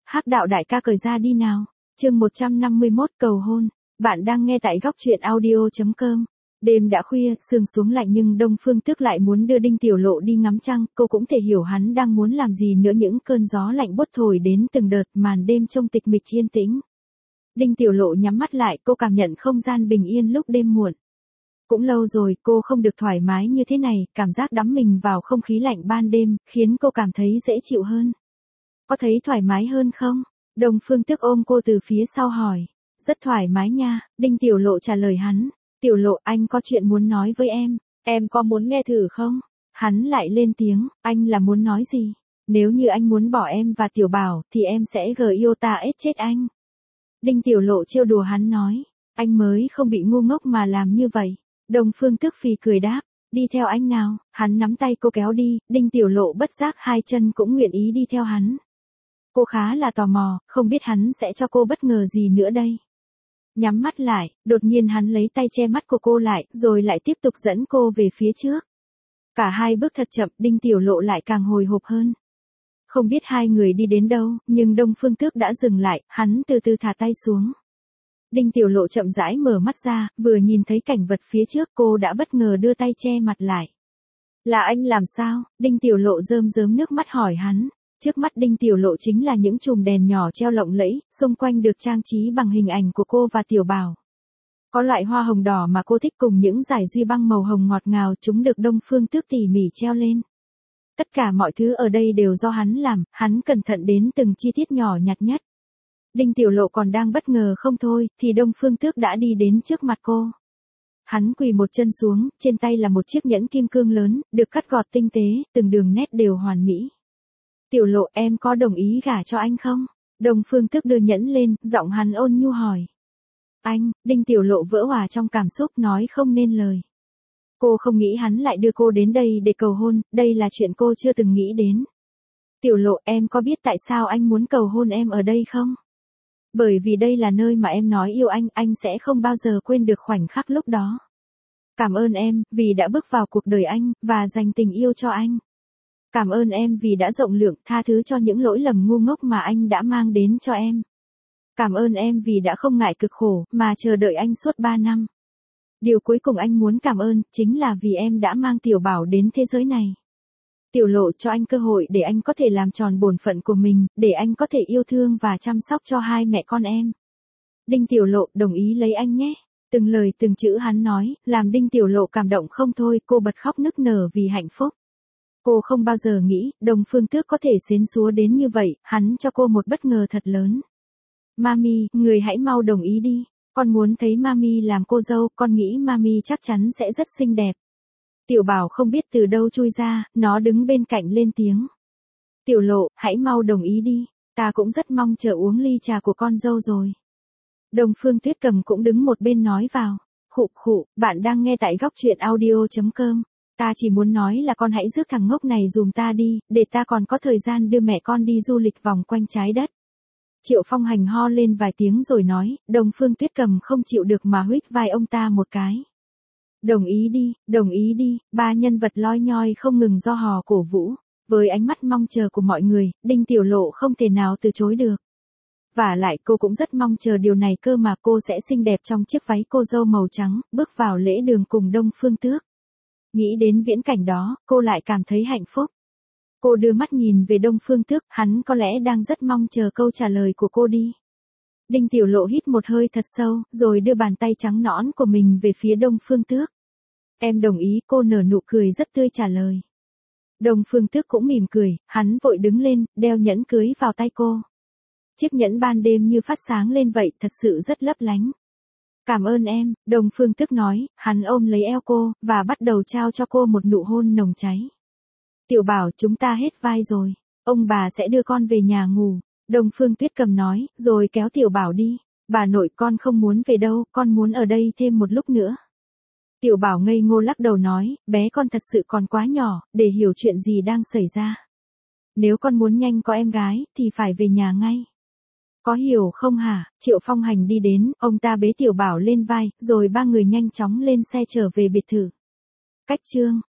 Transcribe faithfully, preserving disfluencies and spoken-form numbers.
Hắc đạo đại ca cởi ra đi nào. Chương một trăm năm mươi mốt cầu hôn. Bạn đang nghe tại góc truyện audio chấm com. Đêm đã khuya, sương xuống lạnh nhưng Đông Phương Tước lại muốn đưa Đinh Tiểu Lộ đi ngắm trăng, cô cũng thể hiểu hắn đang muốn làm gì nữa. Những cơn gió lạnh buốt thổi đến từng đợt, màn đêm trông tịch mịch yên tĩnh. Đinh Tiểu Lộ nhắm mắt lại, cô cảm nhận không gian bình yên lúc đêm muộn. Cũng lâu rồi cô không được thoải mái như thế này, cảm giác đắm mình vào không khí lạnh ban đêm, khiến cô cảm thấy dễ chịu hơn. Có thấy thoải mái hơn không? Đông Phương Tước ôm cô từ phía sau hỏi. Rất thoải mái nha, Đinh Tiểu Lộ trả lời hắn. Tiểu Lộ, anh có chuyện muốn nói với em, em có muốn nghe thử không? Hắn lại lên tiếng, anh là muốn nói gì? Nếu như anh muốn bỏ em và Tiểu Bảo, thì em sẽ gờ yêu ta ết chết anh. Đinh Tiểu Lộ trêu đùa hắn nói, anh mới không bị ngu ngốc mà làm như vậy. Đông Phương Tước phì cười đáp, đi theo anh nào. Hắn nắm tay cô kéo đi, Đinh Tiểu Lộ bất giác hai chân cũng nguyện ý đi theo hắn. Cô khá là tò mò, không biết hắn sẽ cho cô bất ngờ gì nữa đây. Nhắm mắt lại, đột nhiên hắn lấy tay che mắt của cô lại, rồi lại tiếp tục dẫn cô về phía trước. Cả hai bước thật chậm, Đinh Tiểu Lộ lại càng hồi hộp hơn. Không biết hai người đi đến đâu, nhưng Đông Phương Tước đã dừng lại, hắn từ từ thả tay xuống. Đinh Tiểu Lộ chậm rãi mở mắt ra, vừa nhìn thấy cảnh vật phía trước cô đã bất ngờ đưa tay che mặt lại. Là anh làm sao? Đinh Tiểu Lộ rơm rớm nước mắt hỏi hắn. Trước mắt Đinh Tiểu Lộ chính là những chùm đèn nhỏ treo lộng lẫy, xung quanh được trang trí bằng hình ảnh của cô và Tiểu Bảo. Có loại hoa hồng đỏ mà cô thích cùng những dải duy băng màu hồng ngọt ngào, chúng được Đông Phương Tước tỉ mỉ treo lên. Tất cả mọi thứ ở đây đều do hắn làm, hắn cẩn thận đến từng chi tiết nhỏ nhặt nhất. Đinh Tiểu Lộ còn đang bất ngờ không thôi, thì Đông Phương Tước đã đi đến trước mặt cô. Hắn quỳ một chân xuống, trên tay là một chiếc nhẫn kim cương lớn, được cắt gọt tinh tế, từng đường nét đều hoàn mỹ. Tiểu Lộ, em có đồng ý gả cho anh không? Đông Phương Tước đưa nhẫn lên, giọng hắn ôn nhu hỏi. Anh, Đinh Tiểu Lộ vỡ òa trong cảm xúc nói không nên lời. Cô không nghĩ hắn lại đưa cô đến đây để cầu hôn, đây là chuyện cô chưa từng nghĩ đến. Tiểu Lộ, em có biết tại sao anh muốn cầu hôn em ở đây không? Bởi vì đây là nơi mà em nói yêu anh, anh sẽ không bao giờ quên được khoảnh khắc lúc đó. Cảm ơn em, vì đã bước vào cuộc đời anh, và dành tình yêu cho anh. Cảm ơn em vì đã rộng lượng, tha thứ cho những lỗi lầm ngu ngốc mà anh đã mang đến cho em. Cảm ơn em vì đã không ngại cực khổ, mà chờ đợi anh suốt ba năm. Điều cuối cùng anh muốn cảm ơn, chính là vì em đã mang Tiểu Bảo đến thế giới này. Tiểu Lộ, cho anh cơ hội để anh có thể làm tròn bổn phận của mình, để anh có thể yêu thương và chăm sóc cho hai mẹ con em. Đinh Tiểu Lộ, đồng ý lấy anh nhé. Từng lời từng chữ hắn nói, làm Đinh Tiểu Lộ cảm động không thôi, cô bật khóc nức nở vì hạnh phúc. Cô không bao giờ nghĩ, Đông Phương Tước có thể xến xúa đến như vậy, hắn cho cô một bất ngờ thật lớn. Mami, người hãy mau đồng ý đi, con muốn thấy Mami làm cô dâu, con nghĩ Mami chắc chắn sẽ rất xinh đẹp. Tiểu Bảo không biết từ đâu chui ra, nó đứng bên cạnh lên tiếng. Tiểu Lộ, hãy mau đồng ý đi, ta cũng rất mong chờ uống ly trà của con dâu rồi. Đông Phương Tuyết Cầm cũng đứng một bên nói vào. Khụ khụ, bạn đang nghe tại góc truyện audio chấm com. Ta chỉ muốn nói là con hãy rước thằng ngốc này dùm ta đi, để ta còn có thời gian đưa mẹ con đi du lịch vòng quanh trái đất. Triệu Phong Hành ho lên vài tiếng rồi nói, Đông Phương Tuyết Cầm không chịu được mà huýt vai ông ta một cái. Đồng ý đi, đồng ý đi, ba nhân vật loi nhoi không ngừng do hò cổ vũ. Với ánh mắt mong chờ của mọi người, Đinh Tiểu Lộ không thể nào từ chối được. Vả lại cô cũng rất mong chờ điều này cơ mà, cô sẽ xinh đẹp trong chiếc váy cô dâu màu trắng, bước vào lễ đường cùng Đông Phương Tước. Nghĩ đến viễn cảnh đó, cô lại cảm thấy hạnh phúc. Cô đưa mắt nhìn về Đông Phương Tước, hắn có lẽ đang rất mong chờ câu trả lời của cô đi. Đinh Tiểu Lộ hít một hơi thật sâu, rồi đưa bàn tay trắng nõn của mình về phía Đông Phương Tước. Em đồng ý, cô nở nụ cười rất tươi trả lời. Đông Phương Tước cũng mỉm cười, hắn vội đứng lên, đeo nhẫn cưới vào tay cô. Chiếc nhẫn ban đêm như phát sáng lên vậy, thật sự rất lấp lánh. Cảm ơn em, Đông Phương Tước nói, hắn ôm lấy eo cô, và bắt đầu trao cho cô một nụ hôn nồng cháy. Tiểu Bảo, chúng ta hết vai rồi, ông bà sẽ đưa con về nhà ngủ. Đông Phương Tuyết Cầm nói, rồi kéo Tiểu Bảo đi. Bà nội, con không muốn về đâu, con muốn ở đây thêm một lúc nữa. Tiểu Bảo ngây ngô lắc đầu nói, bé con thật sự còn quá nhỏ, để hiểu chuyện gì đang xảy ra. Nếu con muốn nhanh có em gái, thì phải về nhà ngay. Có hiểu không hả? Triệu Phong Hành đi đến, ông ta bế Tiểu Bảo lên vai, rồi ba người nhanh chóng lên xe trở về biệt thự. Cách chương